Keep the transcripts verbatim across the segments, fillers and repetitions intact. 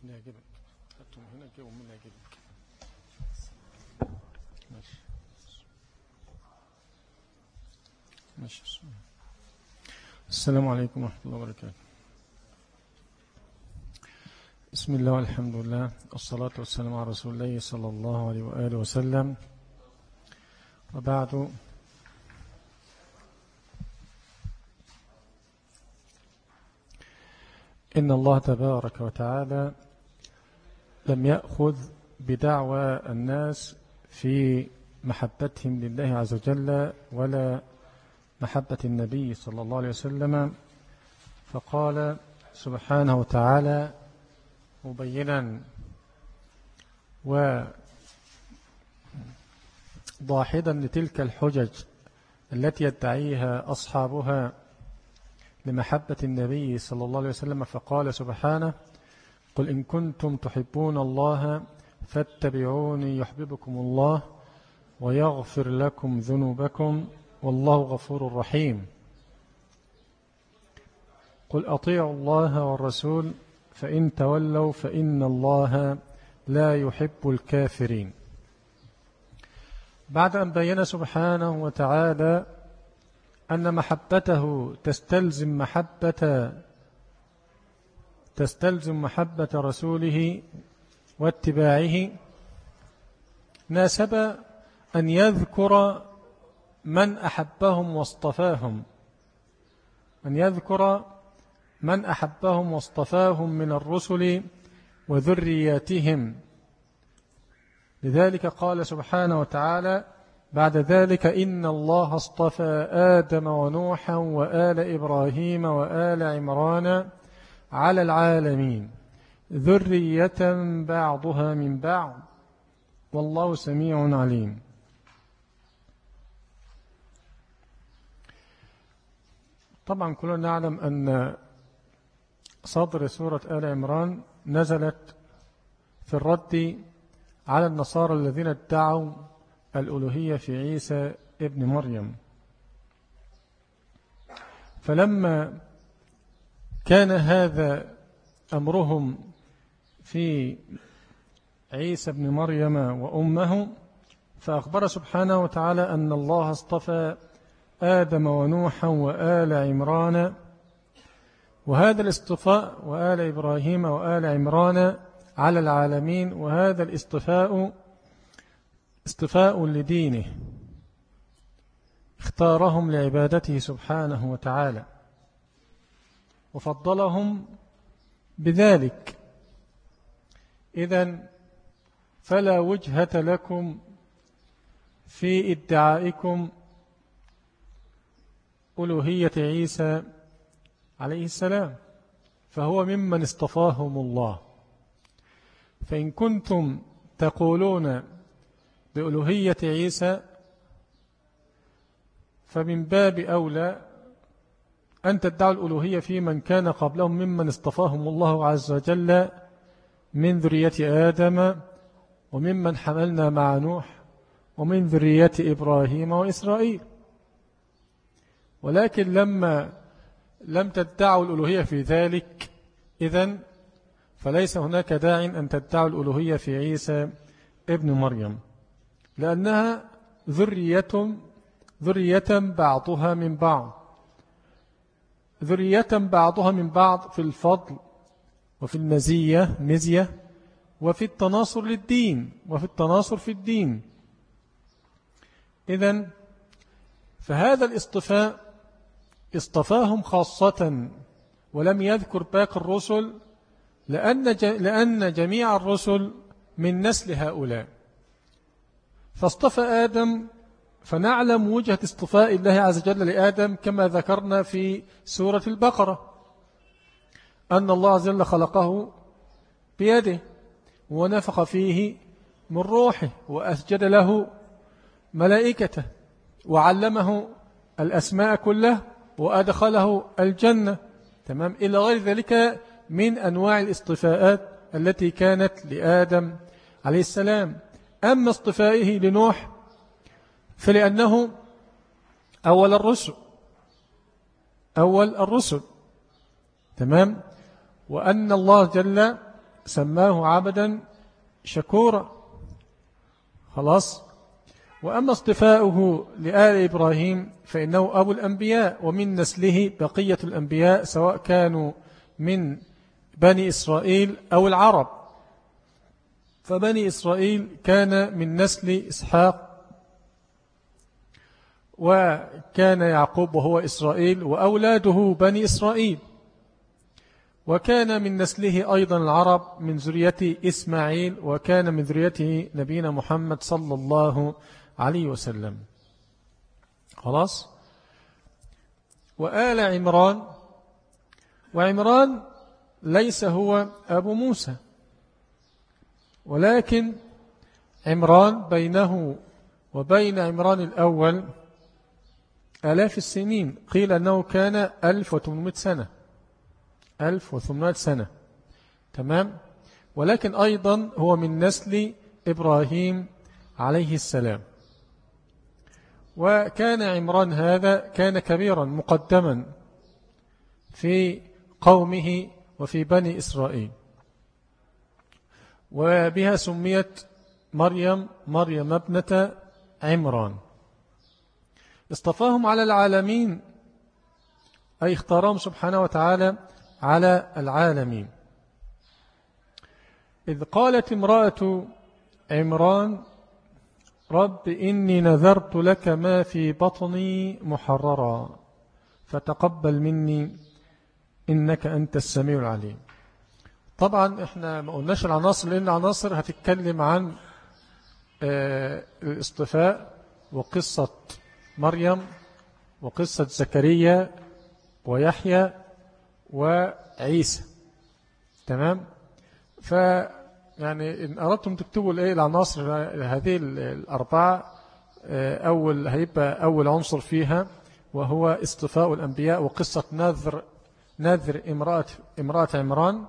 اللي يعجبك خدته من هنا كده ومن اللي يعجبك. ماشي ماشي. السلام عليكم ورحمة الله وبركاته. بسم الله والحمد لله والصلاة والسلام على رسول الله صلى الله عليه وآله وسلم، وبعد. إن الله تبارك وتعالى لم يأخذ بدعوى الناس في محبتهم لله عز وجل ولا محبة النبي صلى الله عليه وسلم، فقال سبحانه وتعالى مبينا وضاحدا لتلك الحجج التي يدعيها أصحابها لمحبة النبي صلى الله عليه وسلم، فقال سبحانه: قل إن كنتم تحبون الله فاتبعوني يحببكم الله ويغفر لكم ذنوبكم والله غفور رحيم. قل أطيعوا الله والرسول فإن تولوا فإن الله لا يحب الكافرين. بعد أن بين سبحانه وتعالى أن محبته تستلزم محبة تستلزم محبة رسوله واتباعه، ناسب أن يذكر من أحبهم واصطفاهم أن يذكر من أحبهم واصطفاهم من الرسل وذرياتهم. لذلك قال سبحانه وتعالى بعد ذلك: إن الله اصطفى آدم ونوحا وآل إبراهيم وآل عمران على العالمين ذرية بعضها من بعض والله سميع عليم. طبعا كلنا نعلم أن صدر سورة آل عمران نزلت في الرد على النصارى الذين ادعوا الألوهية في عيسى ابن مريم. فلما كان هذا أمرهم في عيسى ابن مريم وأمه، فأخبر سبحانه وتعالى أن الله اصطفى آدم ونوحا وآل عمران، وهذا الاصطفاء وآل إبراهيم وآل عمران على العالمين، وهذا الاصطفاء اصطفاء لدينه، اختارهم لعبادته سبحانه وتعالى وفضلهم بذلك. إذن فلا وجهة لكم في ادعائكم ألوهية عيسى عليه السلام، فهو ممن اصطفاهم الله. فإن كنتم تقولون بألوهية عيسى فمن باب أولى أن تدعوا الألوهية في من كان قبلهم ممن اصطفاهم الله عز وجل من ذرية آدم وممن حملنا مع نوح ومن ذرية إبراهيم وإسرائيل. ولكن لما لم تدعوا الألوهية في ذلك، إذن فليس هناك داع أن تدعوا الألوهية في عيسى ابن مريم، لأنها ذرية ذرية بعضها من بعض ذرية بعضها من بعض في الفضل وفي المزية مزية وفي التناصر للدين وفي التناصر في الدين. إذن فهذا الاصطفاء اصطفاهم خاصة ولم يذكر باقي الرسل، لأن لأن جميع الرسل من نسل هؤلاء. فاصطفى آدم، فنعلم وجهة اصطفاء الله عز وجل لآدم كما ذكرنا في سورة البقرة، أن الله عز وجل خلقه بيده ونفخ فيه من روحه وأسجد له ملائكته وعلمه الأسماء كلها وأدخله الجنة، تمام، إلى غير ذلك من أنواع الاصطفاءات التي كانت لآدم عليه السلام. أما اصطفائه لنوح فلأنه أول الرسل أول الرسل تمام، وأن الله جل سماه عبدا شكورا. خلاص. وأما اصطفاؤه لآل إبراهيم فإنه أبو الأنبياء ومن نسله بقية الأنبياء سواء كانوا من بني إسرائيل أو العرب. فبني إسرائيل كان من نسل إسحاق، وكان يعقوب وهو إسرائيل وأولاده بني إسرائيل، وكان من نسله أيضا العرب من ذريته إسماعيل، وكان من ذريته نبينا محمد صلى الله عليه وسلم. خلاص. وآل عمران، وعمران ليس هو أبو موسى، ولكن عمران بينه وبين عمران الأول آلاف السنين، قيل أنه كان ألف وثمانمائة سنة ألف وثمانمائة سنة. تمام. ولكن أيضا هو من نسل إبراهيم عليه السلام. وكان عمران هذا كان كبيرا مقدما في قومه وفي بني إسرائيل، وبها سميت مريم مريم ابنة عمران. اصطفاهم على العالمين، أي اختارهم سبحانه وتعالى على العالمين. إذ قالت امرأة عمران رب إني نذرت لك ما في بطني محررا فتقبل مني إنك أنت السميع العليم. طبعا احنا ما قلناش العناصر، لأن العناصر هتتكلم عن الاصطفاء وقصة مريم وقصة زكريا ويحيى وعيسى. تمام. ف يعني إن أردتم تكتبوا الإيه العناصر هذه الأربعة، أول هيبقى أول عنصر فيها وهو اصطفاء الأنبياء وقصة نذر نذر امرأة امرأة عمران،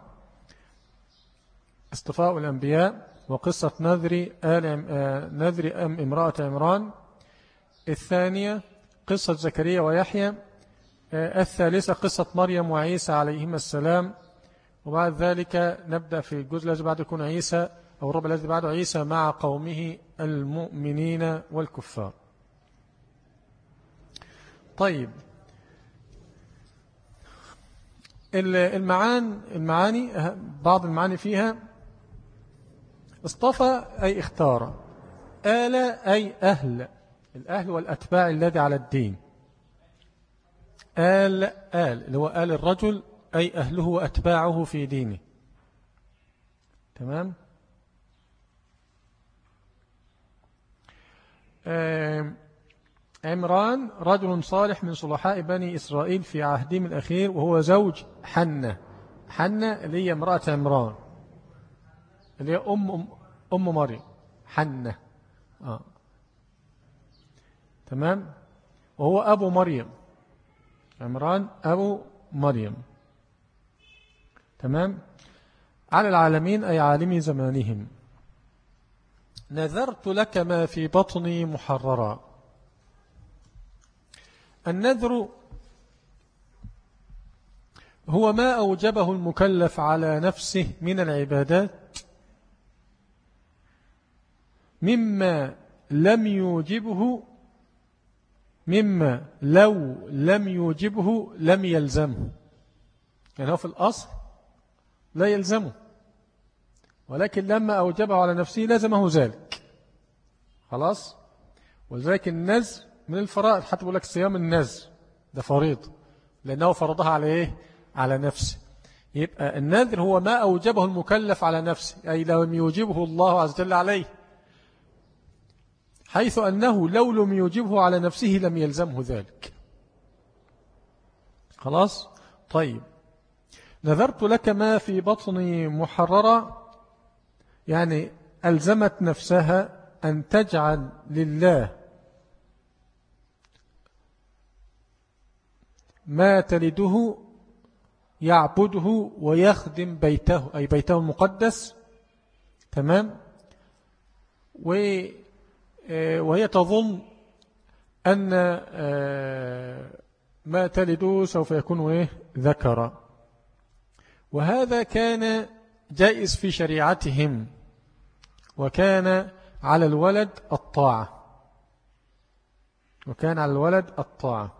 اصطفاء الأنبياء وقصة نذر آل نذر أم امرأة عمران. الثانية قصة زكريا ويحيى. الثالثة قصة مريم وعيسى عليهما السلام. وبعد ذلك نبدأ في الجزء الذي بعد يكون عيسى أو الربع الذي بعده عيسى مع قومه المؤمنين والكفار. طيب، المعان المعاني بعض المعاني فيها اصطفى أي اختار، آل أي أهل، الأهل والأتباع الذي على الدين. آل آل اللي هو آل الرجل أي أهله وأتباعه في دينه. تمام. عمران رجل صالح من صلحاء بني إسرائيل في عهدهم الأخير، وهو زوج حنة. حنة اللي هي امرأة عمران، اللي هي أم أم, أم مريم. حنة. آه. تمام. وهو أبو مريم. عمران أبو مريم. تمام. على العالمين أي عالمي زمانهم. نذرت لك ما في بطني محررا. النذر هو ما أوجبه المكلف على نفسه من العبادات مما لم يوجبه مما لو لم يوجبه لم يلزمه. يعني هو في الأصل لا يلزمه، ولكن لما أوجبه على نفسه لزمه ذلك. خلاص. ولذلك النذر من الفرائض، حتى بقول لك صيام النذر ده فريضة لأنه فرضها على إيه؟ على نفسه. يبقى النذر هو ما أوجبه المكلف على نفسه، أي لم يوجبه الله عز وجل عليه، حيث أنه لو لم يوجبه على نفسه لم يلزمه ذلك. خلاص. طيب، نذرت لك ما في بطني محررة، يعني ألزمت نفسها أن تجعل لله ما تلده يعبده ويخدم بيته، أي بيته المقدس. تمام. وهي تظن أن ما تلده سوف يكون إيه؟ ذكرا. وهذا كان جائز في شريعتهم، وكان على الولد الطاعة وكان على الولد الطاعة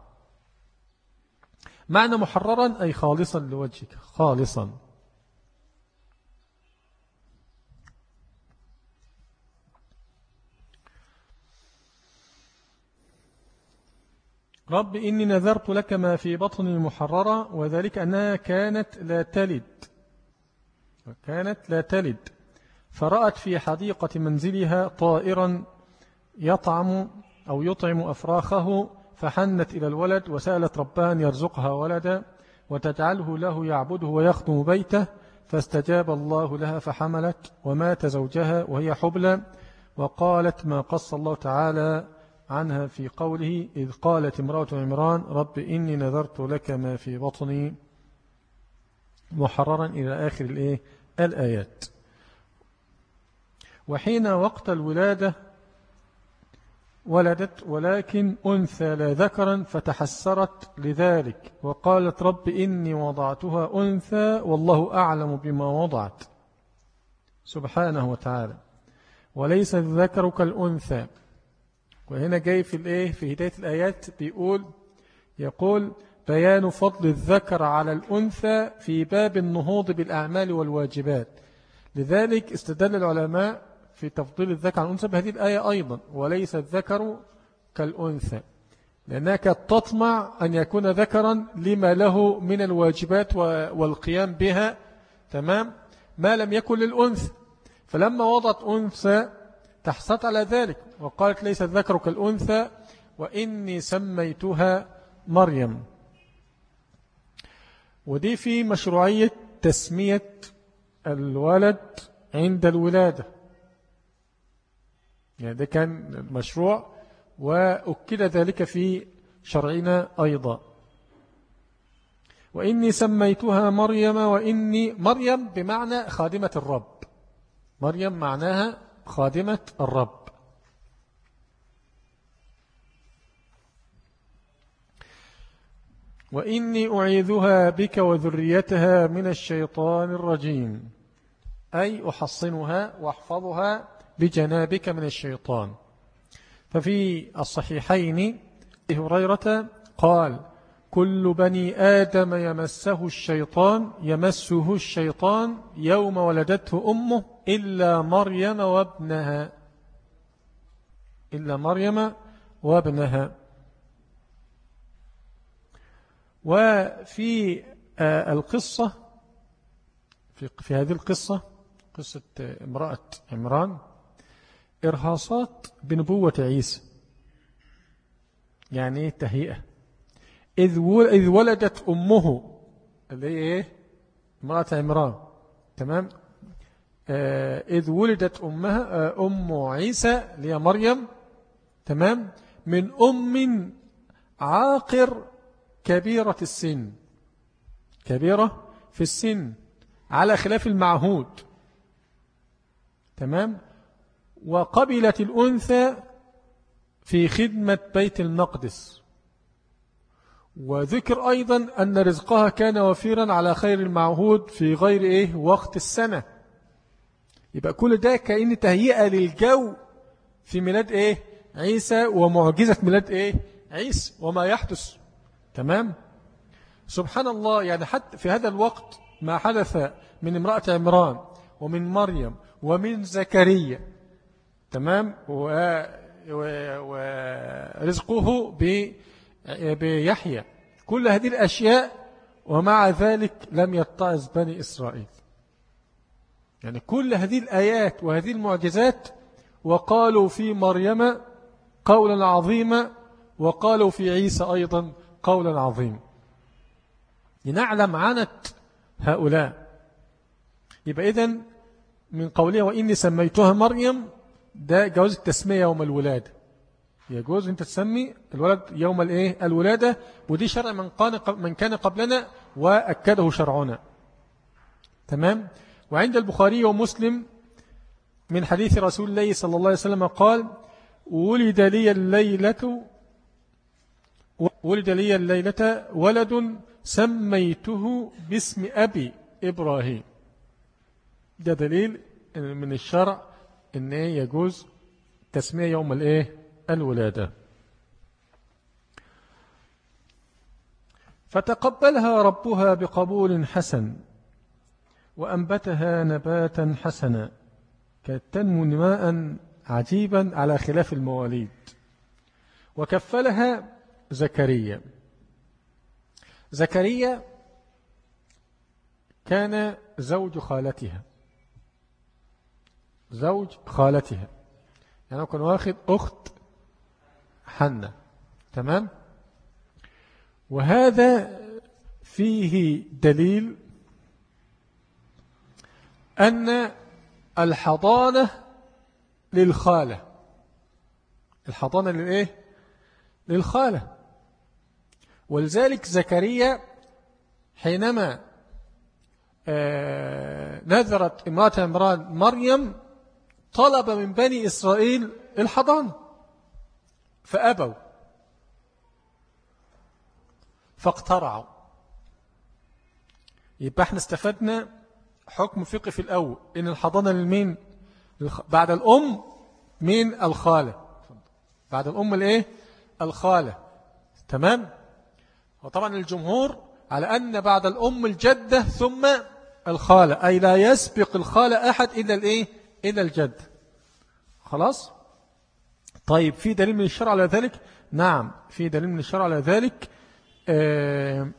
معنى محررا أي خالصا لوجهك، خالصا. رب إني نذرت لك ما في بطني محررة، وذلك أنها كانت لا تلد كانت لا تلد فرأت في حديقة منزلها طائرا يطعم أو يطعم أفراخه، فحنت إلى الولد وسألت ربها أن يرزقها ولدا وتجعله له يعبده ويخدم بيته، فاستجاب الله لها فحملت ومات زوجها وهي حبلى. وقالت ما قص الله تعالى عنها في قوله إذ قالت امرأة عمران رب إني نذرت لك ما في بطني محررا إلى آخر الإيه الآيات. وحين وقت الولادة ولدت ولكن أنثى لا ذكرا فتحسرت لذلك وقالت رب إني وضعتها أنثى والله أعلم بما وضعت سبحانه وتعالى وليس الذكر كالأنثى. وهنا جاي في الإيه في هداية الآيات بيقول يقول بيان فضل الذكر على الأنثى في باب النهوض بالأعمال والواجبات. لذلك استدل العلماء في تفضيل الذكر على الأنثى بهذه الآية أيضا وليس الذكر كالأنثى، لأنها كانت تطمع أن يكون ذكرا لما له من الواجبات والقيام بها تمام ما لم يكن للأنثى، فلما وضعت أنثى تحصت على ذلك وقالت ليس الذكر كالأنثى وإني سميتها مريم. ودي في مشروعية تسمية الولد عند الولادة، يعني ده كان مشروع وأكد ذلك في شرعنا أيضا. وإني سميتها مريم وإني مريم بمعنى خادمة الرب، مريم معناها خادمة الرب. وإني أعيذها بك وذريتها من الشيطان الرجيم أي أحصنها وأحفظها بجنابك من الشيطان. ففي الصحيحين هريرة قال كل بني آدم يمسه الشيطان يمسه الشيطان يوم ولدته أمه إلا مريم وابنها إلا مريم وابنها. وفي القصة في, في هذه القصة قصة امرأة عمران إرهاصات بنبوة عيسى، يعني تهيئة. إذ ولدت أمه اللي هي إيه امرأة عمران تمام آه إذ ولدت أمها آه أم عيسى اللي هي مريم تمام من أم عاقر كبيرة السن، كبيرة في السن على خلاف المعهود تمام. وقبلت الأنثى في خدمة بيت المقدس، وذكر أيضا أن رزقها كان وفيرا على خير المعهود في غير إيه وقت السنة. يبقى كل ده كأن تهيئة للجو في ميلاد إيه عيسى ومعجزة ميلاد إيه عيسى وما يحدث تمام. سبحان الله، يعني حتى في هذا الوقت ما حدث من امرأة عمران ومن مريم ومن زكريا تمام ورزقه بيحيى، كل هذه الأشياء ومع ذلك لم يتعظ بني إسرائيل. يعني كل هذه الآيات وهذه المعجزات وقالوا في مريم قولا عظيما وقالوا في عيسى أيضا قولا عظيما لنعلم عنت هؤلاء. يبقى إذن من قولها وإني سميتها مريم ده جواز التسمية يوم الولادة، يجوز أنت تسمي الولد يوم الإيه الولادة، ودي شرع من من كان قبلنا وأكده شرعنا تمام. وعند البخاري ومسلم من حديث رسول الله صلى الله عليه وسلم قال ولد لي الليلة ولد لي الليلة ولد سميته باسم أبي إبراهيم. ده دليل من الشرع ان ايه يجوز تسمية يوم الايه الولادة. فتقبلها ربها بقبول حسن وأنبتها نباتا حسنا، كانت تنمو نماء عجيبا على خلاف المواليد. وكفلها زكريا. زكريا كان زوج خالتها، زوج خالتها يعني كان واخد أخت حنة، تمام. وهذا فيه دليل أن الحضانة للخالة، الحضانة للإيه؟ للخالة. ولذلك زكريا حينما آه نذرت امرأة عمران مريم طلب من بني إسرائيل الحضانة فأبوا فاقترعوا. يبقى احنا استفدنا حكم فقهي في الأول إن الحضانة للمين؟ بعد الأم من الخالة، بعد الأم الايه؟ الخالة، تمام. وطبعا الجمهور على أن بعد الأم الجدة ثم الخالة، أي لا يسبق الخالة أحد إلا الايه؟ إلا الجد. خلاص. طيب في دليل من الشرع على ذلك؟ نعم في دليل من الشرع على ذلك. آه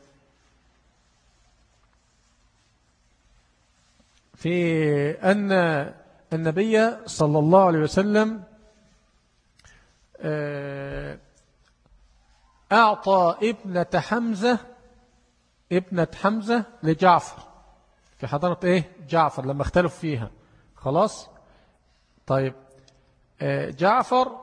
في أن النبي صلى الله عليه وسلم أعطى ابنة حمزة ابنة حمزة لجعفر في حضانة إيه؟ جعفر لما اختلف فيها. خلاص. طيب جعفر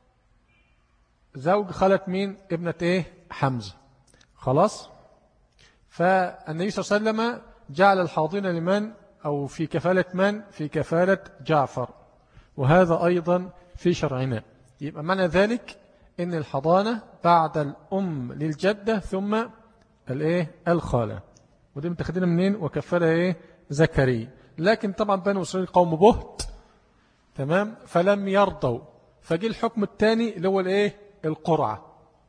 زوج خالة مين؟ ابنة إيه؟ حمزة. خلاص. فالنبي صلى الله عليه وسلم جعل الحاضنة لمن؟ أو في كفالة من؟ في كفالة جعفر. وهذا أيضا في شرعنا. يبقى معنى ذلك إن الحضانة بعد الأم للجدة ثم الإيه؟ الخالة. ودي متخذين منين؟ وكفالة إيه؟ زكريا. لكن طبعا بنو إسرائيل قوم بهت، تمام، فلم يرضوا، فجي الحكم الثاني اللي هو الإيه؟ القرعة.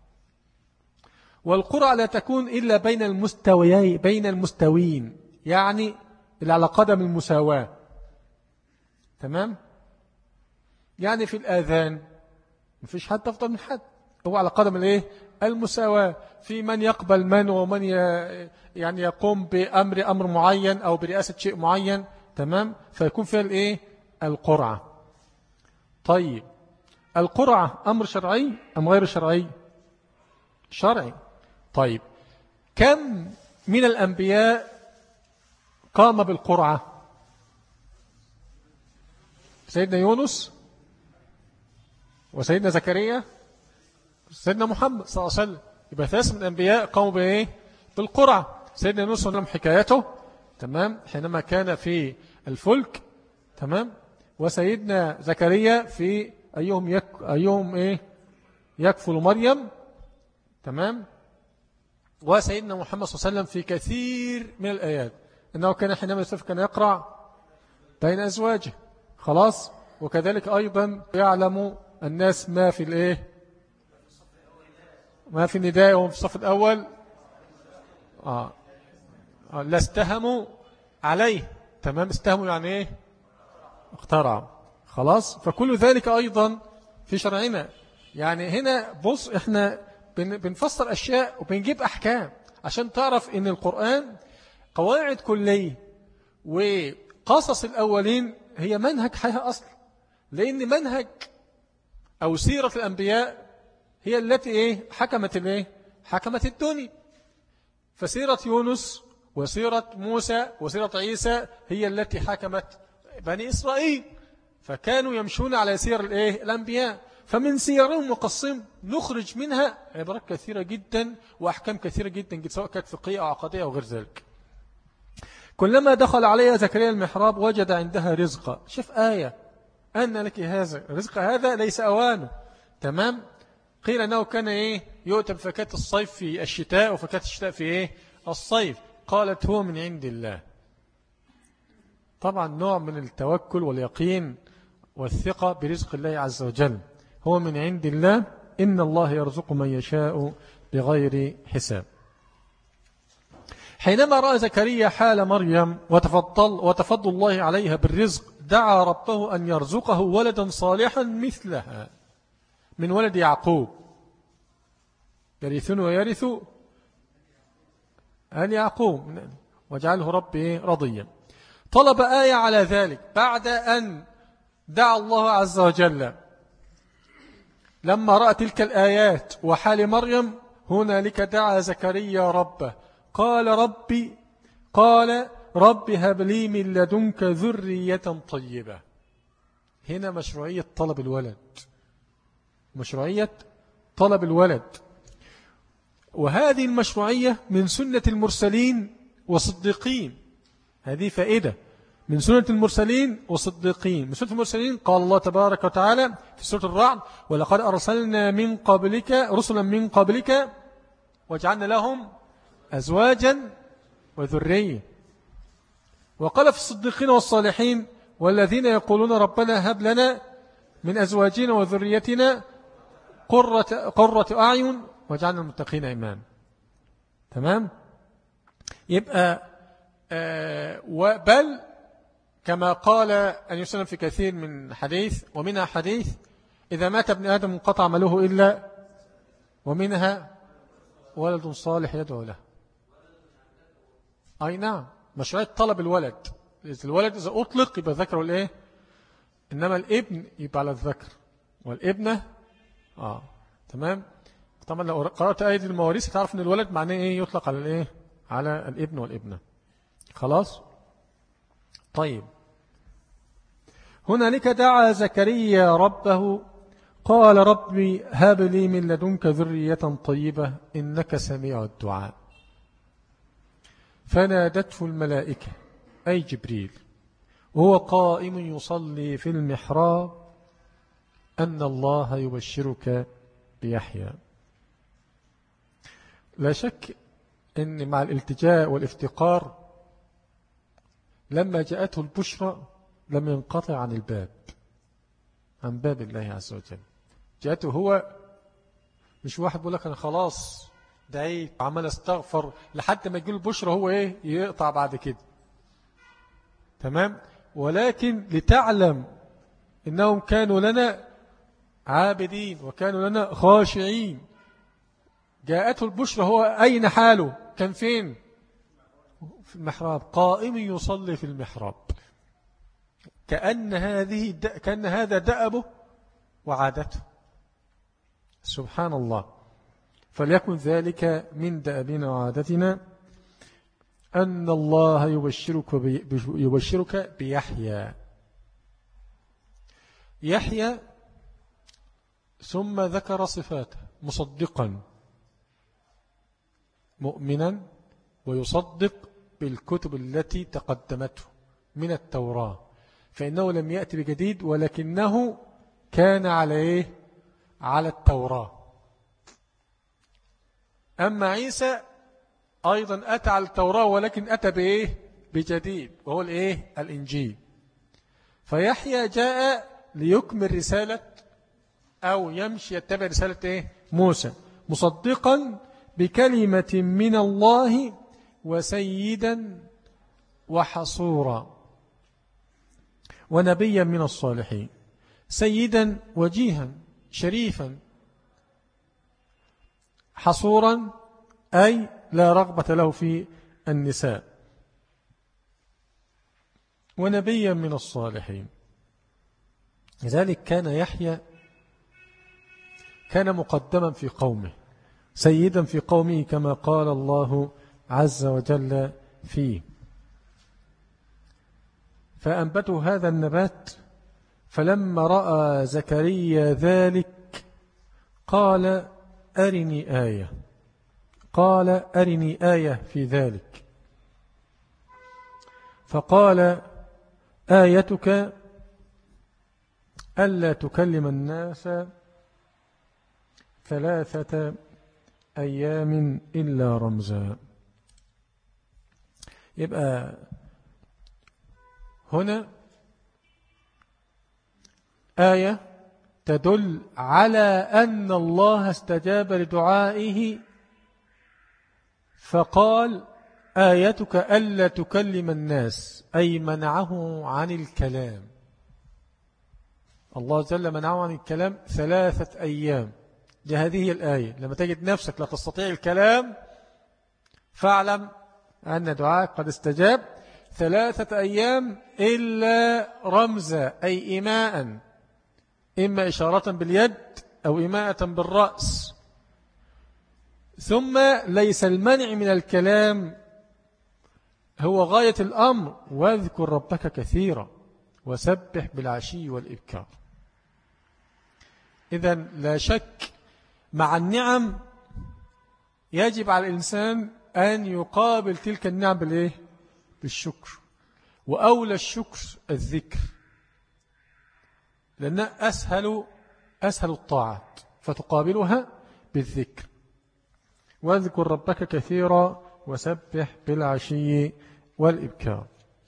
والقرعة لا تكون إلا بين المستويين، بين المستوين، يعني اللي على قدم المساواة، تمام. يعني في الآذان مفيش حد أفضل من حد، هو على قدم الايه؟ المساواة، في من يقبل من ومن يعني يقوم بأمر أمر معين أو برئاسة شيء معين، تمام. فيكون فيها الايه؟ القرعة. طيب القرعة أمر شرعي أم غير شرعي؟ شرعي. طيب كم من الأنبياء قام بالقرعة؟ سيدنا يونس وسيدنا زكريا سيدنا محمد صلى الله عليه وسلم. يبقى ثلاثة من الأنبياء قاموا بإيه؟ بالقرعة. سيدنا يونس لهم حكايته، تمام، حينما كان في الفلك، تمام. وسيدنا زكريا في أيهم يك... أيهم إيه؟ يكفل مريم، تمام. وسيدنا محمد صلى الله عليه وسلم في كثير من الآيات إنه كان حينما يوسف كان يقرع بين أزواجه. خلاص. وكذلك أيضا يعلم الناس ما في الإيه؟ ما في النداء وهم في الصف الأول. آه. آه. لا استهموا عليه، تمام. استهموا يعني إيه؟ اخترعوا. خلاص. فكل ذلك أيضا في شرعنا. يعني هنا بص إحنا بنفسر أشياء وبنجيب أحكام عشان تعرف إن القرآن قواعد كلية، وقصص الأولين هي منهج حياة أصل. لأن منهج أو سيرة الأنبياء هي التي إيه؟ حكمت الإيه؟ حكمت الدنيا. فسيرة يونس وسيرة موسى وسيرة عيسى هي التي حكمت بني إسرائيل، فكانوا يمشون على سير الإيه؟ الأنبياء. فمن سيرهم وقصهم نخرج منها عبارات كثيرة جدا وأحكام كثيرة جدا، سواء كانت فقهية أو عقدية أو غير ذلك. كلما دخل عليها زكريا المحراب وجد عندها رزقا. شوف آية، أن لك هذا رزق، هذا ليس أوانه، تمام. قيل أنه كان إيه؟ يؤتى بفكاة الصيف في الشتاء وفكاة الشتاء في إيه؟ الصيف. قالت هو من عند الله. طبعا نوع من التوكل واليقين والثقة برزق الله عز وجل، هو من عند الله، إن الله يرزق من يشاء بغير حساب. حينما رأى زكريا حال مريم وتفضل, وتفضل الله عليها بالرزق، دعا ربه أن يرزقه ولدا صالحا مثلها من ولد يعقوب يرثون ويرث آل يعقوب واجعله ربي رضيا. طلب آية على ذلك بعد أن دعا الله عز وجل. لما رأى تلك الآيات وحال مريم هنالك دعا زكريا ربه، قال ربي قال رب هب لي من لدنك ذرية طيبة. هنا مشروعية طلب الولد، مشروعية طلب الولد، وهذه المشروعية من سنة المرسلين وصديقين. هذه فائدة من سنة المرسلين وصديقين. من سنة المرسلين قال الله تبارك وتعالى في سورة الرعد: ولقد أرسلنا من قبلك رسلا من قبلك وجعلنا لهم أزواجا وذرية. وقال في الصديقين والصالحين: والذين يقولون ربنا هب لنا من أزواجنا وذريتنا قرة, قرة أعين وجعلنا المتقين إماما. تمام. يبقى آه وبل كما قال أن يسلم في كثير من حديث، ومنها حديث: إذا مات ابن آدم انقطع عمله إلا ومنها ولد صالح يدعو له. أي نعم، مشروعية طلب الولد. الولد إذا أطلق يبقى ذكر والإيه، إنما الابن يبقى على الذكر والابنة. آه تمام. طبعا لو قرأت آية المواريث تعرف أن الولد معناه إيه، يطلق على الإيه، على الابن والابنة. خلاص. طيب، هنالك دعا زكريا ربه قال ربي هب لي من لدنك ذرية طيبة إنك سميع الدعاء. فنادته الملائكة أي جبريل وهو قائم يصلي في المحراب أن الله يبشرك بيحيى. لا شك أن مع الالتجاء والافتقار لما جاءته البشرى لم ينقطع عن الباب، عن باب الله عز وجل. جاءته هو، مش واحد بيقول لك أنا خلاص دعيت وعمال استغفر لحد ما يجي البشرى هو إيه يقطع بعد كده. تمام. ولكن لتعلم إنهم كانوا لنا عابدين وكانوا لنا خاشعين. جاءته البشرى هو أين حاله؟ كان فين؟ في المحراب، قائم يصلي في المحراب، كأن هذه كأن هذا دأبه وعادته. سبحان الله. فليكن ذلك من دأبنا وعادتنا أن الله يبشرك يبشرك بيحيى. يحيى ثم ذكر صفاته: مصدقا، مؤمنا، ويصدق بالكتب التي تقدمته من التوراة، فإنه لم يأتي بجديد ولكنه كان على إيه؟ على التوراة. أما عيسى أيضا أتى على التوراة ولكن أتى بإيه؟ بجديد، وهو الإيه؟ الإنجيل. فيحيى جاء ليكمل رسالة أو يمشي يتبع رسالة إيه؟ موسى، مصدقا بكلمة من الله وسيدا وحصورا ونبيا من الصالحين. سيدا وجيها شريفا، حصورا أي لا رغبة له في النساء، ونبيا من الصالحين. لذلك كان يحيى كان مقدما في قومه، سيدا في قومه كما قال الله عز وجل فيه: فأنبتوا هذا النبات فلما رأى زكريا ذلك قال أرني آية قال أرني آية في ذلك. فقال آيتك ألا تكلم الناس ثلاثة أيام إلا رمزا. يبقى هنا آية تدل على أن الله استجاب لدعائه فقال آيتك ألا تكلم الناس، أي منعه عن الكلام. الله جل منعه عن الكلام ثلاثة أيام. لهذه هي الآية، لما تجد نفسك لا تستطيع الكلام فاعلم أن دعاءك قد استجاب. ثلاثة أيام إلا رمزا، أي إيماء، إما إشارة باليد أو إيماءة بالرأس. ثم ليس المنع من الكلام هو غاية الأمر، واذكر ربك كثيرا وسبح بالعشي والإبكار. إذن لا شك مع النعم يجب على الإنسان أن يقابل تلك النعم بالإيه؟ بالشكر، وأولى الشكر الذكر، لأنها أسهل أسهل الطاعات فتقابلها بالذكر. واذكر ربك كثيرا وسبح بالعشي والإبكار.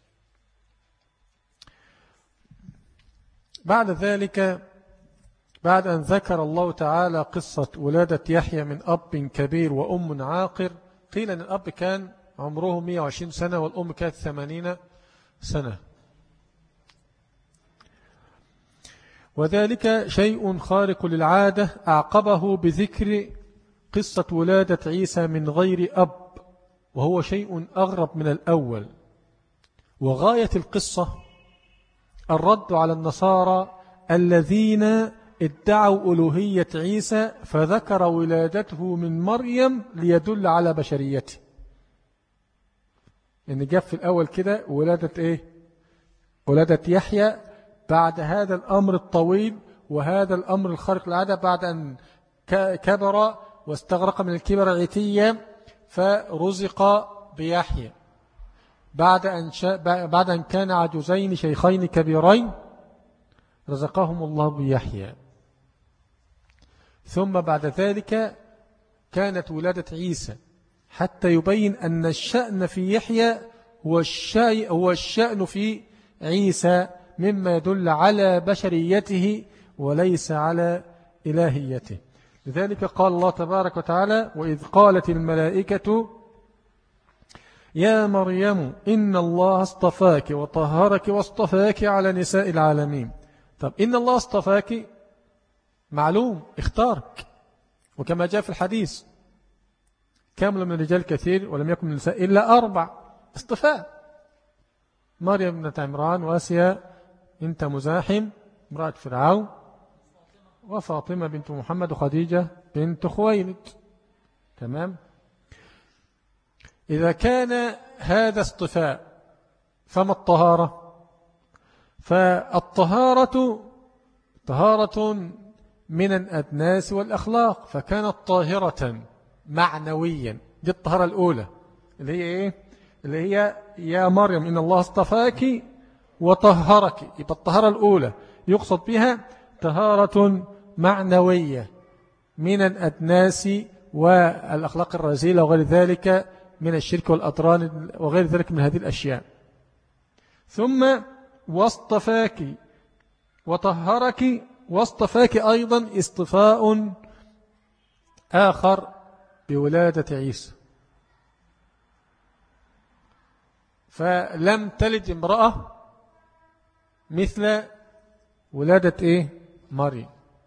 بعد ذلك، بعد أن ذكر الله تعالى قصة ولادة يحيى من أب كبير وأم عاقر، قيل أن الأب كان عمره مئة وعشرين سنة والأم كانت ثمانين سنة، وذلك شيء خارق للعادة. أعقبه بذكر قصة ولادة عيسى من غير أب، وهو شيء أغرب من الأول. وغاية القصة الرد على النصارى الذين ادعوا ألوهية عيسى، فذكر ولادته من مريم ليدل على بشريته. إن جاء في الأول كده ولادة إيه؟ ولادة يحيى بعد هذا الأمر الطويل وهذا الأمر الخارق للعادة، بعد أن كبر واستغرق من الكبر عتيا فرزق بيحيى، بعد أن, بعد أن كان عجوزين شيخين كبيرين رزقهم الله بيحيى. ثم بعد ذلك كانت ولادة عيسى، حتى يبين أن الشأن في يحيى هو الشأن, هو الشأن في عيسى، مما يدل على بشريته وليس على إلهيته. لذلك قال الله تبارك وتعالى: وإذ قالت الملائكة يا مريم إن الله اصطفاك وطهرك واصطفاك على نساء العالمين. طب إن الله اصطفاك معلوم، اختارك، وكما جاء في الحديث كامل من الرجال كثير ولم يكن من النساء إلا أربع، اصطفاء: مريم بنت عمران، واسيا بنت مزاحم امرأة فرعون، وفاطمة بنت محمد، وخديجة بنت خويلد. تمام. إذا كان هذا اصطفاء فما الطهارة؟ فالطهارة طهارة من الأدناس والأخلاق، فكانت طاهرة معنويا. دي الطهارة الأولى اللي هي إيه؟ اللي هي يا مريم إن الله اصطفاك وطهرك. يبقى الطهارة الأولى يقصد بها طهارة معنوية من الأدناس والأخلاق الرذيلة وغير ذلك من الشرك والأطران وغير ذلك من هذه الأشياء. ثم واصطفاك وطهرك، واصطفاك أيضا اصطفاء آخر بولادة عيسى، فلم تلد امرأة مثل ولادة إيه؟ مريم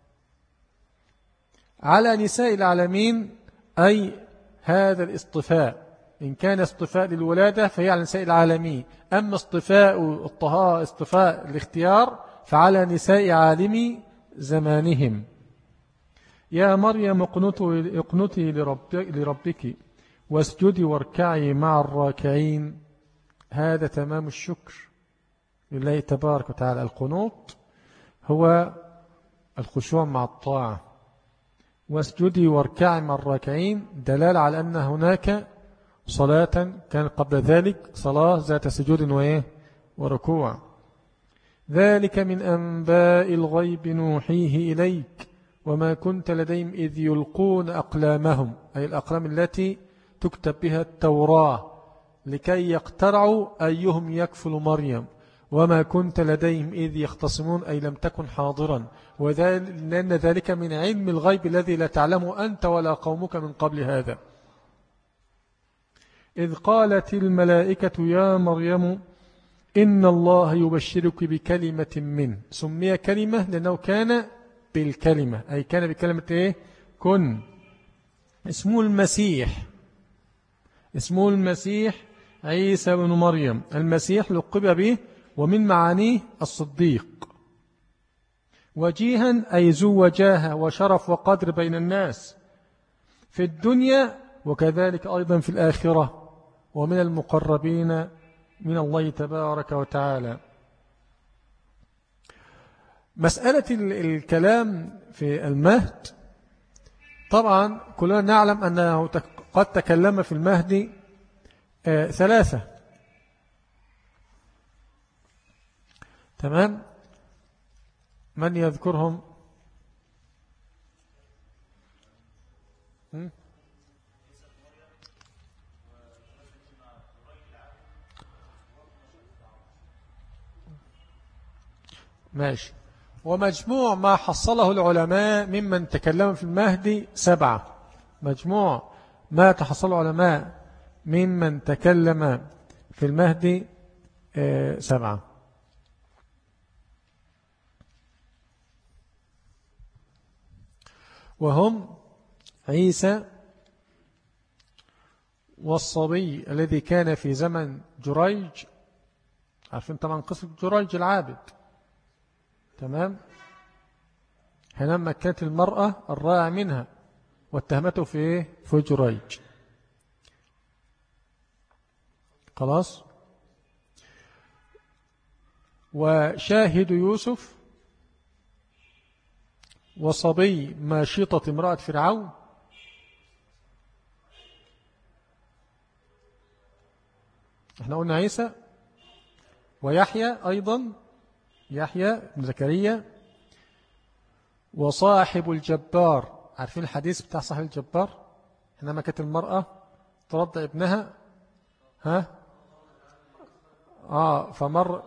على نساء العالمين. أي هذا الاصطفاء إن كان اصطفاء للولادة فهي على نساء العالمين، أما اصطفاء الطهارة اصطفاء الاختيار فعلى نساء عالم زمانهم. يا مريم اقنتي لربك واسجدي واركعي مع الراكعين. هذا تمام الشكر لله تبارك وتعالى. القنوت هو الخشوع مع الطاعة، واسجدي واركعي مع الراكعين دلالة على أن هناك صلاة كان قبل ذلك صلاة ذات سجود وإيه وركوع. ذلك من أنباء الغيب نوحيه إليك وما كنت لديهم إذ يلقون أقلامهم، أي الأقلام التي تكتب بها التوراة، لكي يقترعوا أيهم يكفل مريم. وما كنت لديهم إذ يختصمون أي لم تكن حاضرا، لأن ذلك من علم الغيب الذي لا تعلمه أنت ولا قومك من قبل هذا. إذ قالت الملائكة يا مريم إن الله يبشرك بكلمة منه. سمي كلمة لأنه كان بالكلمة، أي كان بكلمة إيه؟ كن. اسمه المسيح، اسمه المسيح عيسى بن مريم. المسيح لقب به ومن معانيه الصديق. وجيها أي ذو وجاهة وشرف وقدر بين الناس في الدنيا وكذلك أيضا في الآخرة، ومن المقربين من الله تبارك وتعالى. مسألة الكلام في المهد، طبعا كلنا نعلم أنه قد تكلم في المهد آه ثلاثة. تمام؟ من يذكرهم؟ م? ماشي. ومجموع ما حصله العلماء ممن تكلم في المهدي سبعة. مجموع ما تحصل العلماء ممن تكلم في المهدي آه سبعة. وهم عيسى والصبي الذي كان في زمن جريج. عارفين طبعا قصة جريج العابد. تمام؟ حينما كانت المرأة الرائع منها واتهمته في ايه؟ في جريج. خلاص. وشاهد يوسف وصبي ماشطة امرأة فرعون. احنا قلنا عيسى ويحيى أيضا، يحيى بن زكريا. وصاحب الجبار. عارفين الحديث بتاع صاحب الجبار؟ حينما كانت المرأة ترضع ابنها ها آه فمر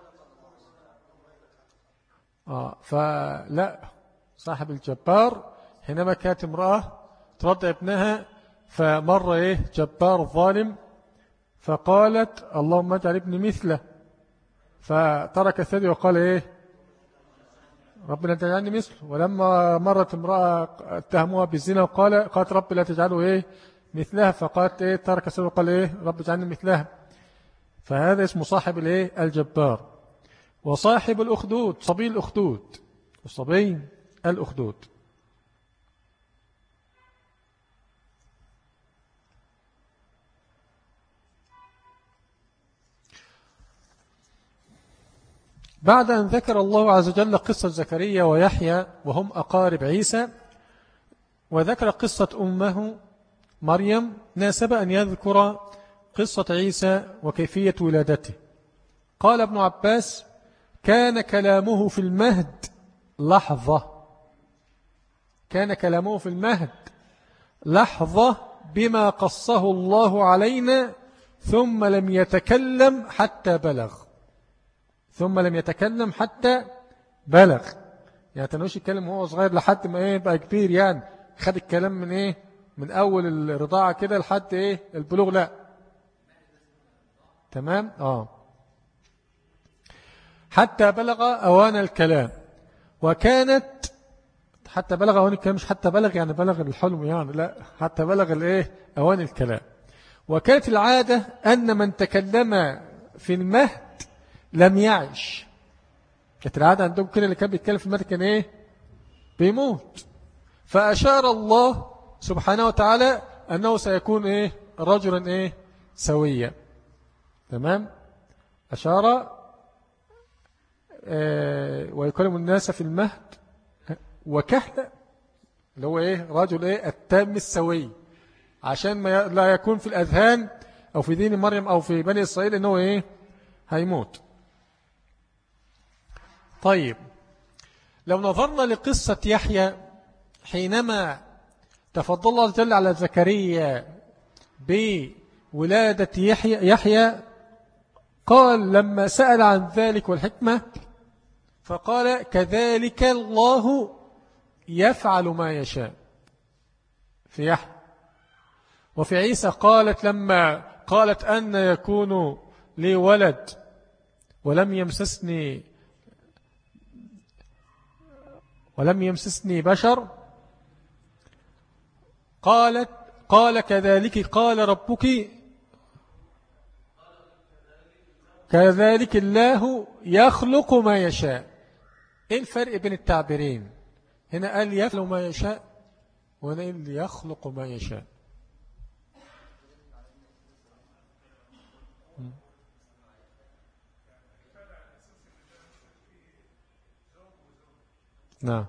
آه فلا صاحب الجبار حينما كانت امرأة ترضع ابنها فمر ايه جبار ظالم فقالت اللهم اجعل ابني مثله، فترك الثدي وقال ايه ربنا تجعلني مثله. ولما مرت امرأة اتهموها بالزنا وقال قالت رب لا تجعله ايه مثلها، فقالت ايه ترك الثدي وقال ايه رب اجعلني مثلها. فهذا اسمه صاحب الايه الجبار. وصاحب الأخدود صبي الأخدود، الصبي الأخدود. بعد أن ذكر الله عز وجل قصة زكريا ويحيى وهم أقارب عيسى، وذكر قصة أمه مريم، ناسب أن يذكر قصة عيسى وكيفية ولادته. قال ابن عباس كان كلامه في المهد لحظة، كان كلامه في المهد لحظة بما قصه الله علينا، ثم لم يتكلم حتى بلغ، ثم لم يتكلم حتى بلغ. يعني تنوش يتكلم وهو صغير لحد ما ايه بقى كبير، يعني خد الكلام من ايه من اول الرضاعة كده لحد ايه البلوغ، لا. تمام اه حتى بلغ اوان الكلام. وكانت حتى بلغ اوان الكلام، مش حتى بلغ يعني بلغ الحلم يعني، لا، حتى بلغ الايه اوان الكلام. وكانت العادة ان من تكلم في المهد لم يعش. كانت العادة عندهم كده اللي كان بيتكلم في المهد كان ايه بيموت. فأشار الله سبحانه وتعالى أنه سيكون ايه رجلا ايه سويا. تمام. أشار آه ويكلم الناس في المهد وكهلا، اللي هو ايه رجل ايه التام السوي، عشان ما لا يكون في الأذهان أو في دين مريم أو في بني إسرائيل أنه ايه هيموت. طيب لو نظرنا لقصة يحيى حينما تفضل الله جل على زكريا بولادة يحيى, يحيى قال لما سأل عن ذلك والحكمة فقال كذلك الله يفعل ما يشاء في يحيى. وفي عيسى قالت لما قالت أن يكون لي ولد ولم يمسسني ولم يمسسني بشر قالت قال كذلك قال ربك كذلك الله يخلق ما يشاء. ايه الفرق بين التعبيرين؟ هنا قال يفعل ما يشاء وهنا قال يخلق ما يشاء. نعم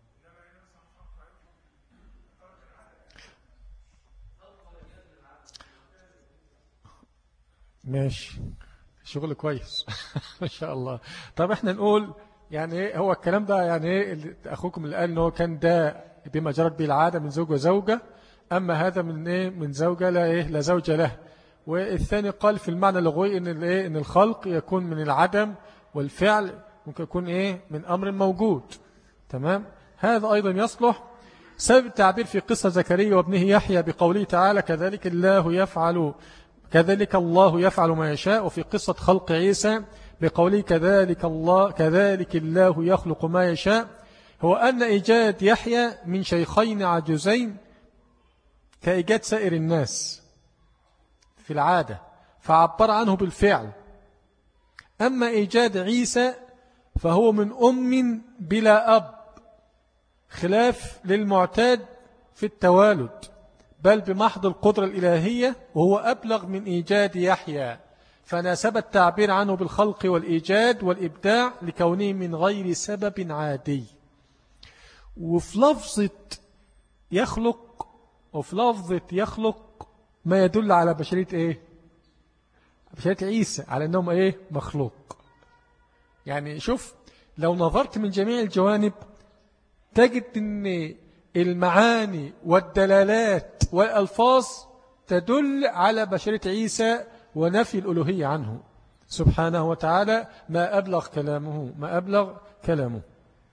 ماشي، شغل كويس ما شاء الله. طب احنا نقول يعني ايه هو الكلام ده؟ يعني ايه اخوكم اللي قال ان هو كان ده بما جرت به العاده من زوج وزوجه، اما هذا من ايه من زوجه لا ايه لا زوج له. والثاني قال في المعنى اللغوي ان الايه ان الخلق يكون من العدم والفعل ممكن يكون ايه من امر موجود. تمام، هذا ايضا يصلح. سبب التعبير في قصة زكريا وابنه يحيى بقوله تعالى كذلك الله يفعل كذلك الله يفعل ما يشاء، وفي قصة خلق عيسى بقوله كذلك الله كذلك الله يخلق ما يشاء، هو أن إيجاد يحيى من شيخين عجوزين كإيجاد سائر الناس في العادة فعبر عنه بالفعل. أما إيجاد عيسى فهو من أم بلا أب، خلاف للمعتاد في التوالد، بل بمحض القدرة الإلهية، وهو أبلغ من إيجاد يحيى، فناسب التعبير عنه بالخلق والإيجاد والإبداع لكونه من غير سبب عادي. وفي لفظة يخلق وفي لفظة يخلق ما يدل على بشرية إيه؟ بشرية عيسى، على أنهم إيه؟ مخلوق. يعني شوف لو نظرت من جميع الجوانب تجد أن المعاني والدلالات والألفاظ تدل على بشرية عيسى ونفي الألوهية عنه سبحانه وتعالى. ما أبلغ كلامه ما أبلغ كلامه.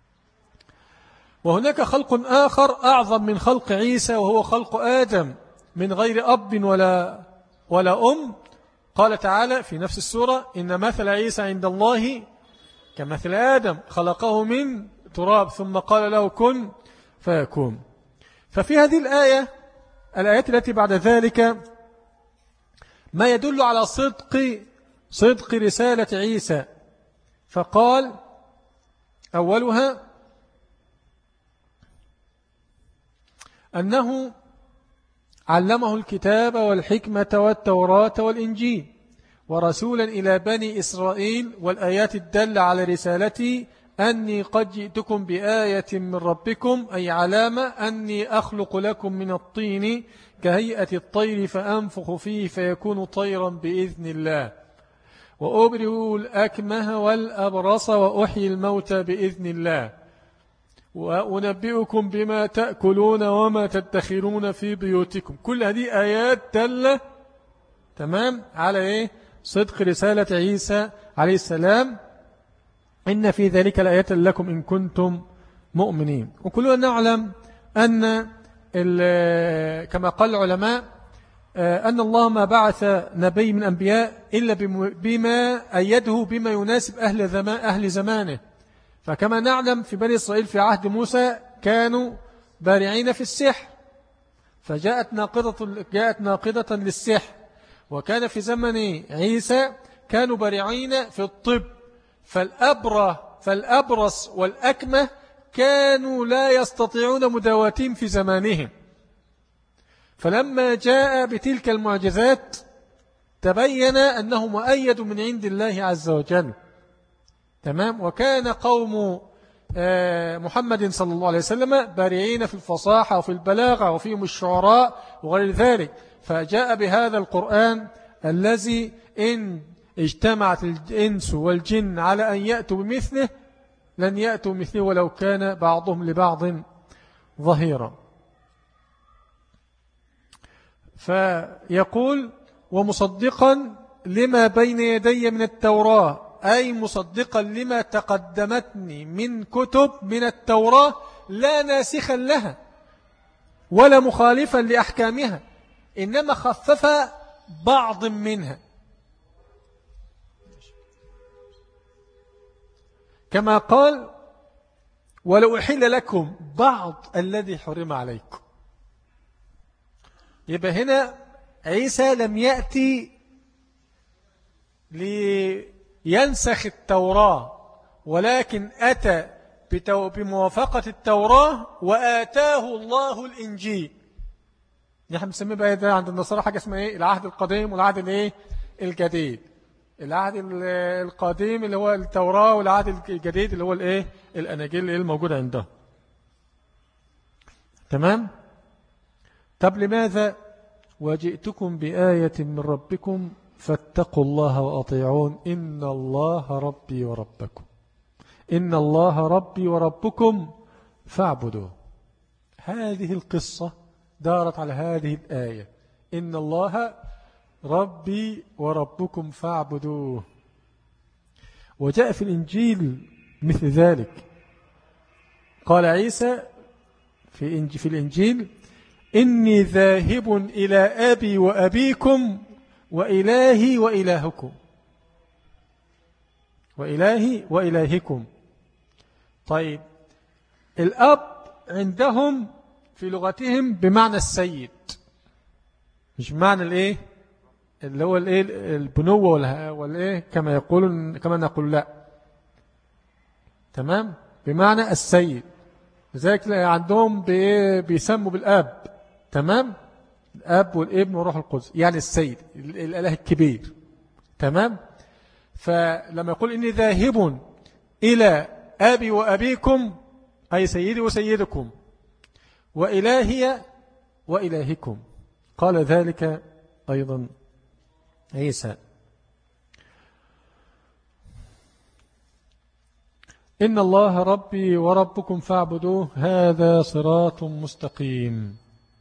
وهناك خلق آخر أعظم من خلق عيسى، وهو خلق آدم من غير أب ولا ولا أم. قال تعالى في نفس السورة إن مثل عيسى عند الله كمثل آدم خلقه من تراب ثم قال له كن فيكون. ففي هذه الآية الآيات التي بعد ذلك ما يدل على صدق صدق رسالة عيسى. فقال أولها أنه علمه الكتاب والحكمة والتوراة والإنجيل ورسولا إلى بني إسرائيل، والآيات الدالة على رسالتي أني قد جئتكم بآية من ربكم، أي علامة أني أخلق لكم من الطين كهيئة الطير فأنفخ فيه فيكون طيرا بإذن الله، وأبرئ الأكمه والأبرص وأحيي الموتى بإذن الله، وأنبئكم بما تأكلون وما تدخرون في بيوتكم. كل هذه آيات دالة تمام على إيه؟ صدق رسالة عيسى عليه السلام. إن في ذلك الآيات لكم إن كنتم مؤمنين. وكلنا نعلم أن كما قال العلماء أن الله ما بعث نبي من أنبياء إلا بما أيده بما يناسب أهل زمان أهل زمانه. فكما نعلم في بني إسرائيل في عهد موسى كانوا بارعين في السحر، فجاءت ناقضة جاءت ناقضة للسحر. وكان في زمن عيسى كانوا بارعين في الطب، فالأبرة فالأبرص والأكمة كانوا لا يستطيعون مداواتهم في زمانهم. فلما جاء بتلك المعجزات تبين أنه مؤيد من عند الله عز وجل. تمام. وكان قوم محمد صلى الله عليه وسلم بارعين في الفصاحة وفي البلاغة وفيهم الشعراء وغير ذلك، فجاء بهذا القرآن الذي إن اجتمعت الإنس والجن على أن يأتوا بمثله لن يأتوا مثله ولو كان بعضهم لبعض ظهيرا. فيقول ومصدقا لما بين يدي من التوراة، أي مصدقا لما تقدمتني من كتب من التوراة لا ناسخا لها ولا مخالفا لأحكامها، إنما خفف بعض منها كما قال ولو أحل لكم بعض الذي حرم عليكم. يبقى هنا عيسى لم يأتي لينسخ التوراة، ولكن أتى بموافقة التوراة وآتاه الله الإنجيل. نحن بنسميه بقى ده عند النصارى حاجة اسمها إيه؟ العهد القديم والعهد الإيه؟ الجديد. العهد القديم اللي هو التوراة، والعهد الجديد اللي هو الإيه؟ الأناجيل اللي الموجودة عنده. تمام؟ طب لماذا؟ وجئتكم بآية من ربكم فاتقوا الله وأطيعون إن الله ربي وربكم إن الله ربي وربكم فاعبدوه. هذه القصة دارت على هذه الآية إن الله ربي وربكم فاعبدوه. وجاء في الإنجيل مثل ذلك، قال عيسى في في الإنجيل إني ذاهب إلى أبي وأبيكم وإلهي وإلهكم وإلهي وإلهكم. طيب الأب عندهم في لغتهم بمعنى السيد، مش بمعنى الإيه اللي هو الإيه البنوة والإيه كما يقولون كما نقول لا. تمام، بمعنى السيد. لذلك عندهم بيسموا بالأب. تمام، الأب والابن وروح القدس يعني السيد الإله الكبير. تمام، فلما يقول إني ذاهب إلى أبي وأبيكم أي سيدي وسيدكم وإلهي وإلهكم، قال ذلك أيضا عيسى. إن الله ربي وربكم فاعبدوه هذا صراط مستقيم.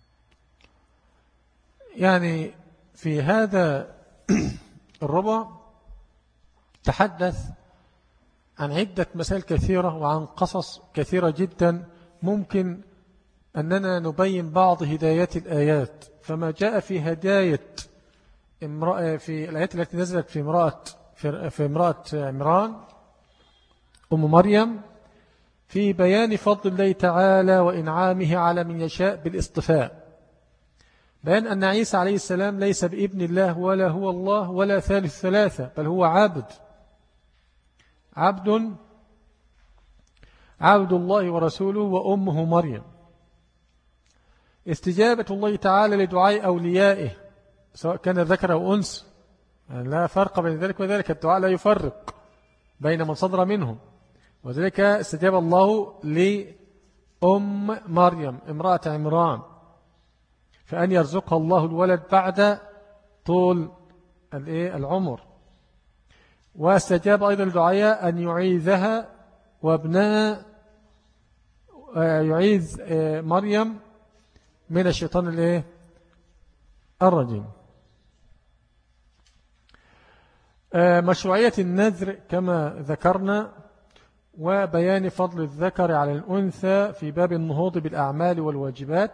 يعني في هذا الربع تحدث عن عدة مسائل كثيرة وعن قصص كثيرة جدا ممكن أننا نبين بعض هدايات الآيات. فما جاء في هداية امرأة في الآيات التي نزلت في امرأة في امرأة عمران أم مريم في بيان فضل الله تعالى وإنعامه على من يشاء بالاصطفاء، بيان أن عيسى عليه السلام ليس بابن الله ولا هو الله ولا ثالث ثلاثة، بل هو عبد عبد عبد الله ورسوله وأمه مريم. استجابة الله تعالى لدعاء أوليائه سواء كان ذكر أو أنثى، لا فرق بين ذلك وذلك، الدعاء لا يفرق بين من صدر منهم. وذلك استجاب الله لأم مريم امرأة عمران فأن يرزقها الله الولد بعد طول العمر. واستجاب أيضا لدعاء أن يعيذها وابنها يعيذ مريم من الشيطان الرجيم. مشروعية النذر كما ذكرنا، وبيان فضل الذكر على الأنثى في باب النهوض بالأعمال والواجبات،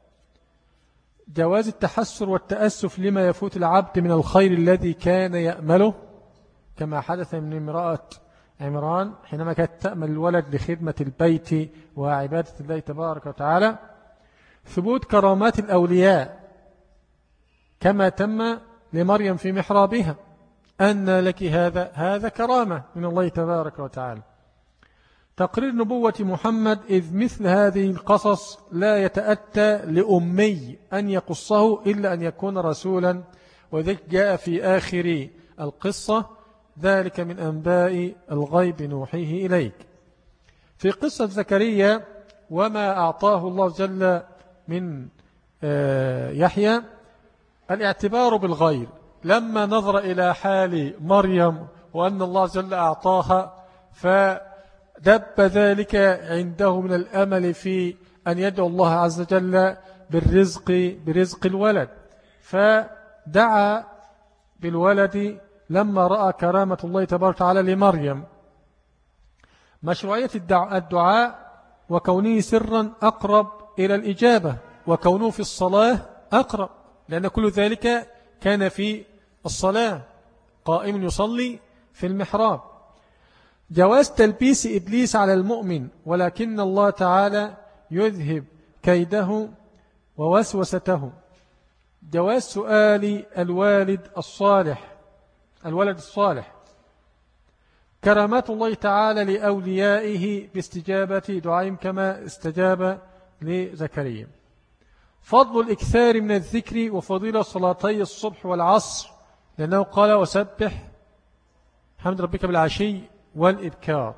جواز التحسر والتأسف لما يفوت العبد من الخير الذي كان يأمله كما حدث من امرأة عمران حينما كانت تأمل الولد لخدمة البيت وعبادة الله تبارك وتعالى، ثبوت كرامات الأولياء كما تم لمريم في محرابها أن لك هذا هذا كرامة من الله تبارك وتعالى، تقرير نبوة محمد إذ مثل هذه القصص لا يتأتى لأمي أن يقصه إلا أن يكون رسولا، وذلك جاء في آخر القصة ذلك من أنباء الغيب نوحيه إليك. في قصة زكريا وما أعطاه الله جل من يحيى الاعتبار بالغير لما نظر إلى حال مريم وأن الله جل أعطاها فدب ذلك عنده من الأمل في أن يدعو الله عز وجل بالرزق برزق الولد، فدعا بالولد لما رأى كرامة الله تبارك وتعالى لمريم. مشروعية الدعاء وكونه سرا أقرب إلى الإجابة، وكونه في الصلاة أقرب، لأن كل ذلك كان في الصلاة قائم يصلي في المحراب. جواز تلبيس إبليس على المؤمن، ولكن الله تعالى يذهب كيده ووسوسته. جواز سؤال الوالد الصالح الولد الصالح. كرامات الله تعالى لأوليائه باستجابة دعائهم كما استجاب لزكريا. فضل الإكثار من الذكر وفضيلة صلاتي الصبح والعصر، لأنه قال وسبح حمد ربك بالعشي والإبكار.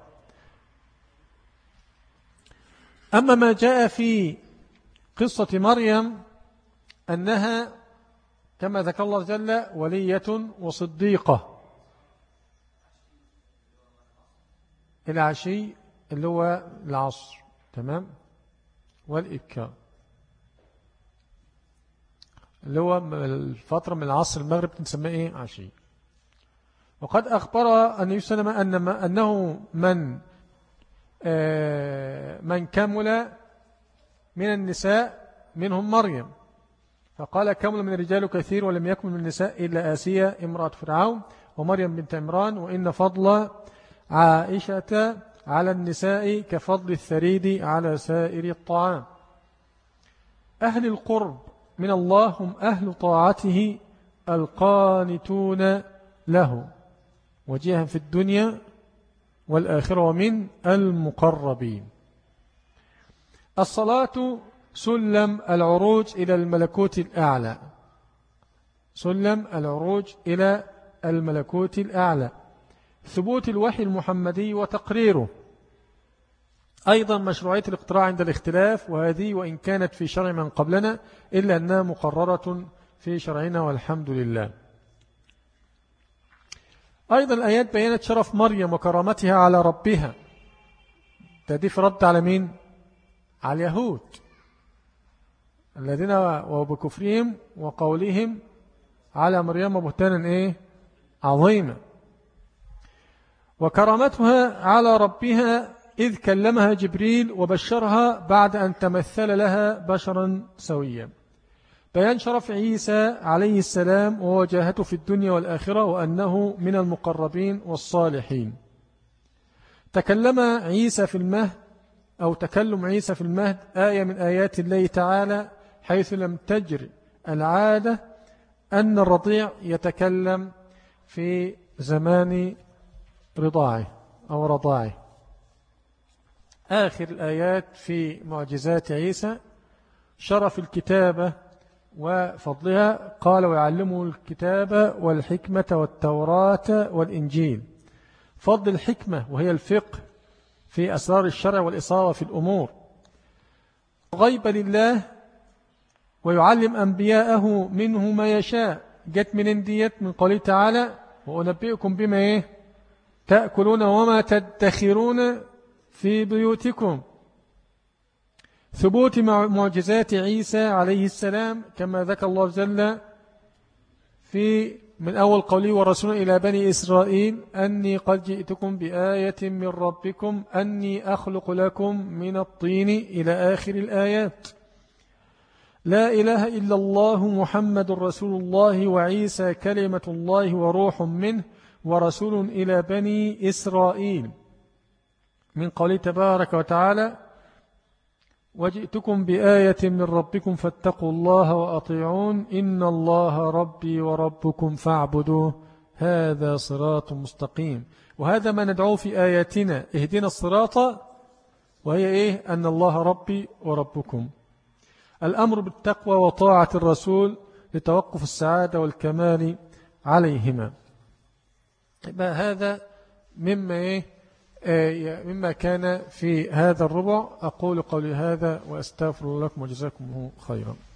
أما ما جاء في قصة مريم أنها كما ذكر الله جل ولية وصديقة، العشي اللي هو العصر، تمام، والإبكار اللي هو الفترة من العصر المغرب نسميه إيه؟ عشي. وقد أخبر النبي صلى الله عليه وسلم أنه من من كمل من النساء منهم مريم، فقال كمل من الرجال كثير ولم يكن من النساء إلا آسيا امرأة فرعون ومريم بنت عمران، وإن فضل عائشة على النساء كفضل الثريد على سائر الطعام. أهل القرب من الله هم أهل طاعته القانتون له وجيها في الدنيا والآخرة ومن المقربين. الصلاة سلم العروج إلى الملكوت الأعلى، سلم العروج إلى الملكوت الأعلى. ثبوت الوحي المحمدي وتقريره. أيضا مشروعية الاقتراع عند الاختلاف، وهذه وإن كانت في شرع من قبلنا إلا أنها مقررة في شرعنا والحمد لله. أيضا الآيات بيّنت شرف مريم وكرامتها على ربها. تضيف رد على مين؟ على اليهود الذين وبكفرهم وقولهم على مريم بهتانا إيه؟ عظيمة. وكرامتها على ربها إذ كلمها جبريل وبشرها بعد أن تمثل لها بشرا سويا. بيان شرف عيسى عليه السلام ووجاهته في الدنيا والآخرة وأنه من المقربين والصالحين. تكلم عيسى في المهد أو تكلم عيسى في المهد آية من آيات الله تعالى، حيث لم تجر العادة أن الرضيع يتكلم في زمان رضاعه أو رضاعه. آخر الآيات في معجزات عيسى شرف الكتابة وفضلها، قال ويعلمه الكتابة والحكمة والتوراة والإنجيل. فضل الحكمة وهي الفقه في أسرار الشرع والإصابة في الأمور. غيب لله ويعلم أنبياءه منه ما يشاء. جت من انديت من قوله تعالى وأنبئكم بما إيه؟ تأكلون وما تدخرون في بيوتكم. ثبوت معجزات عيسى عليه السلام كما ذكر الله جل في من أول قوله ورسول إلى بني إسرائيل أني قد جئتكم بآية من ربكم أني أخلق لكم من الطين إلى آخر الآيات. لا إله إلا الله محمد رسول الله وعيسى كلمة الله وروح منه ورسول إلى بني إسرائيل، من قوله تبارك وتعالى وجئتكم بآية من ربكم فاتقوا الله وأطيعون إن الله ربي وربكم فاعبدوه هذا صراط مستقيم. وهذا ما ندعوه في آياتنا اهدنا الصراط، وهي إيه؟ أن الله ربي وربكم. الأمر بالتقوى وطاعة الرسول لتوقف السعادة والكمال عليهما. هذا مما إيه؟ مما كان في هذا الربع. أقول قولي هذا وأستغفر لكم وجزاكم خيرا.